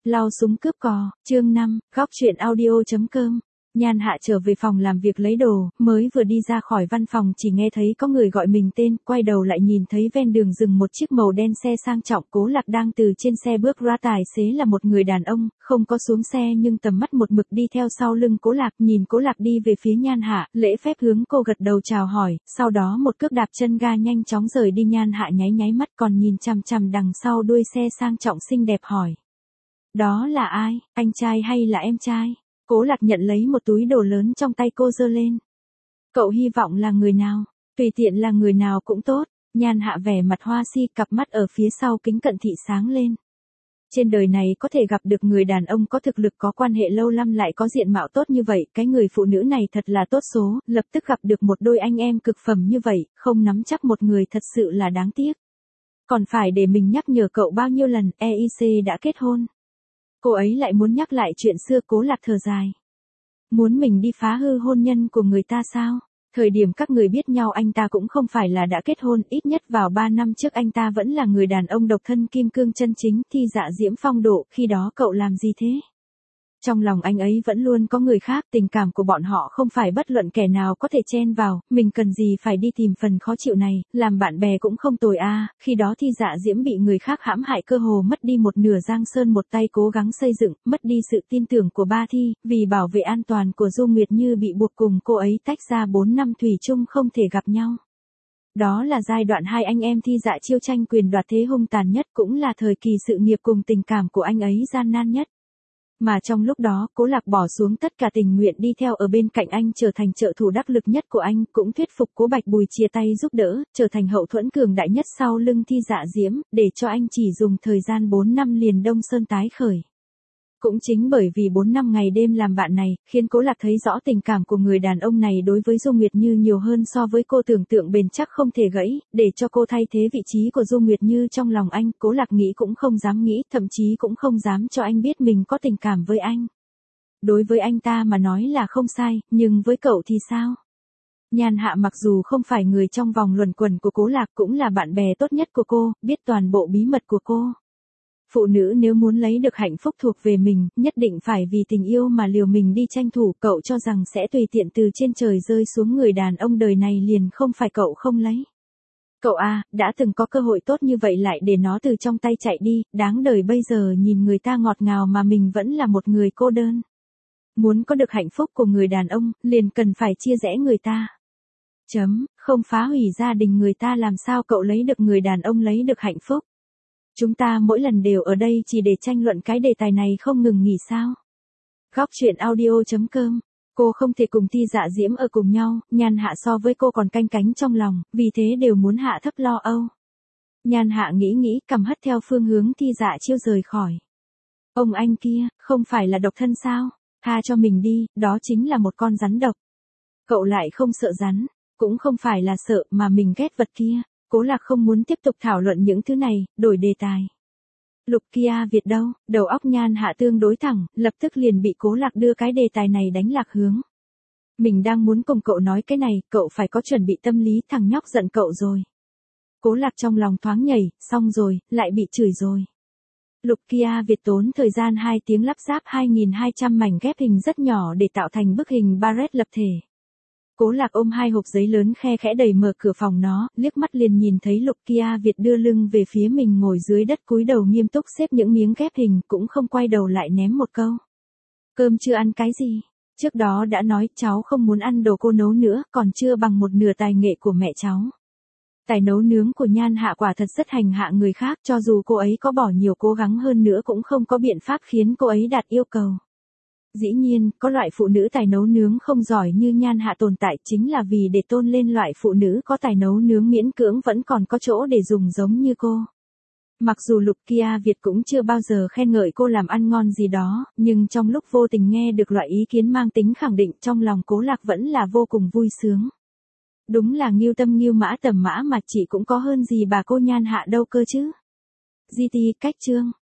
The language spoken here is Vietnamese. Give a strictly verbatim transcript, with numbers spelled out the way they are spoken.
Lau súng cướp cò, chương năm, góc truyện audio.com. Nhan Hạ trở về phòng làm việc lấy đồ, mới vừa đi ra khỏi văn phòng chỉ nghe thấy có người gọi mình tên, quay đầu lại nhìn thấy ven đường dừng một chiếc màu đen xe sang trọng. Cố Lạc đang từ trên xe bước ra, tài xế là một người đàn ông, không có xuống xe nhưng tầm mắt một mực đi theo sau lưng Cố Lạc, nhìn Cố Lạc đi về phía Nhan Hạ, lễ phép hướng cô gật đầu chào hỏi, sau đó một cước đạp chân ga nhanh chóng rời đi. Nhan Hạ nháy nháy mắt còn nhìn chằm chằm đằng sau đuôi xe sang trọng xinh đẹp hỏi. Đó là ai, anh trai hay là em trai? Cố Lạc nhận lấy một túi đồ lớn trong tay cô giơ lên. Cậu hy vọng là người nào? Tùy tiện là người nào cũng tốt. Nhan Hạ vẻ mặt hoa si, cặp mắt ở phía sau kính cận thị sáng lên. Trên đời này có thể gặp được người đàn ông có thực lực, có quan hệ lâu năm lại có diện mạo tốt như vậy, cái người phụ nữ này thật là tốt số, lập tức gặp được một đôi anh em cực phẩm như vậy, không nắm chắc một người thật sự là đáng tiếc. Còn phải để mình nhắc nhở cậu bao nhiêu lần, e i xê đã kết hôn. Cô ấy lại muốn nhắc lại chuyện xưa. Cố Lạc thở dài. Muốn mình đi phá hư hôn nhân của người ta sao? Thời điểm các người biết nhau anh ta cũng không phải là đã kết hôn, ít nhất vào ba năm trước anh ta vẫn là người đàn ông độc thân kim cương chân chính, Thi Dạ Diễm phong độ, khi đó cậu làm gì thế? Trong lòng anh ấy vẫn luôn có người khác, tình cảm của bọn họ không phải bất luận kẻ nào có thể chen vào, mình cần gì phải đi tìm phần khó chịu này, làm bạn bè cũng không tồi a. À. Khi đó Thi Dạ Diễm bị người khác hãm hại, cơ hồ mất đi một nửa giang sơn, một tay cố gắng xây dựng, mất đi sự tin tưởng của ba Thi, vì bảo vệ an toàn của Du Nguyệt Như bị buộc cùng cô ấy tách ra bốn năm thủy chung không thể gặp nhau. Đó là giai đoạn hai anh em Thi Dạ chiêu tranh quyền đoạt thế hung tàn nhất, cũng là thời kỳ sự nghiệp cùng tình cảm của anh ấy gian nan nhất. Mà trong lúc đó, Cố Lạc bỏ xuống tất cả, tình nguyện đi theo ở bên cạnh anh, trở thành trợ thủ đắc lực nhất của anh, cũng thuyết phục Cố Bạch Bùi chia tay giúp đỡ, trở thành hậu thuẫn cường đại nhất sau lưng Thi Dạ Diễm, để cho anh chỉ dùng thời gian bốn năm liền đông sơn tái khởi. Cũng chính bởi vì bốn năm ngày đêm làm bạn này, khiến Cố Lạc thấy rõ tình cảm của người đàn ông này đối với Du Nguyệt Như nhiều hơn so với cô tưởng tượng, bền chắc không thể gãy, để cho cô thay thế vị trí của Du Nguyệt Như trong lòng anh. Cố Lạc nghĩ cũng không dám nghĩ, thậm chí cũng không dám cho anh biết mình có tình cảm với anh. Đối với anh ta mà nói là không sai, nhưng với cậu thì sao? Nhan Hạ mặc dù không phải người trong vòng luẩn quẩn của Cố Lạc, cũng là bạn bè tốt nhất của cô, biết toàn bộ bí mật của cô. Phụ nữ nếu muốn lấy được hạnh phúc thuộc về mình, nhất định phải vì tình yêu mà liều mình đi tranh thủ. Cậu cho rằng sẽ tùy tiện từ trên trời rơi xuống người đàn ông đời này liền không phải cậu không lấy. Cậu à, đã từng có cơ hội tốt như vậy lại để nó từ trong tay chạy đi, đáng đời bây giờ nhìn người ta ngọt ngào mà mình vẫn là một người cô đơn. Muốn có được hạnh phúc của người đàn ông, liền cần phải chia rẽ người ta. Chấm, không phá hủy gia đình người ta làm sao cậu lấy được người đàn ông lấy được hạnh phúc. Chúng ta mỗi lần đều ở đây chỉ để tranh luận cái đề tài này không ngừng nghỉ sao? Góc truyện audio.com. Cô không thể cùng Thi Dạ Diễm ở cùng nhau, Nhan Hạ so với cô còn canh cánh trong lòng, vì thế đều muốn hạ thấp lo âu. Nhan Hạ nghĩ nghĩ, cầm hất theo phương hướng Thi Dạ chiêu rời khỏi. Ông anh kia, không phải là độc thân sao? Tha cho mình đi, đó chính là một con rắn độc. Cậu lại không sợ rắn, cũng không phải là sợ mà mình ghét vật kia. Cố Lạc không muốn tiếp tục thảo luận những thứ này, đổi đề tài. Lục Kia Việt đâu? Đầu óc Nhan Hạ tương đối thẳng, lập tức liền bị Cố Lạc đưa cái đề tài này đánh lạc hướng. Mình đang muốn cùng cậu nói cái này, cậu phải có chuẩn bị tâm lý, thằng nhóc giận cậu rồi. Cố Lạc trong lòng thoáng nhảy, xong rồi, lại bị chửi rồi. Lục Kia Việt tốn thời gian hai tiếng lắp ráp hai nghìn hai trăm mảnh ghép hình rất nhỏ để tạo thành bức hình Barrett lập thể. Cố Lạc ôm hai hộp giấy lớn khe khẽ đẩy mở cửa phòng nó, liếc mắt liền nhìn thấy Lục Kia Việt đưa lưng về phía mình ngồi dưới đất cúi đầu nghiêm túc xếp những miếng ghép hình, cũng không quay đầu lại ném một câu. Cơm chưa ăn cái gì? Trước đó đã nói cháu không muốn ăn đồ cô nấu nữa, còn chưa bằng một nửa tài nghệ của mẹ cháu. Tài nấu nướng của Nhan Hạ quả thật rất hành hạ người khác, cho dù cô ấy có bỏ nhiều cố gắng hơn nữa cũng không có biện pháp khiến cô ấy đạt yêu cầu. Dĩ nhiên, có loại phụ nữ tài nấu nướng không giỏi như Nhan Hạ tồn tại, chính là vì để tôn lên loại phụ nữ có tài nấu nướng miễn cưỡng vẫn còn có chỗ để dùng giống như cô. Mặc dù Lục Kia Việt cũng chưa bao giờ khen ngợi cô làm ăn ngon gì đó, nhưng trong lúc vô tình nghe được loại ý kiến mang tính khẳng định, trong lòng Cố Lạc vẫn là vô cùng vui sướng. Đúng là nghiêu tâm nghiêu mã tầm mã mà chị cũng có hơn gì bà cô Nhan Hạ đâu cơ chứ. giê tê cách chương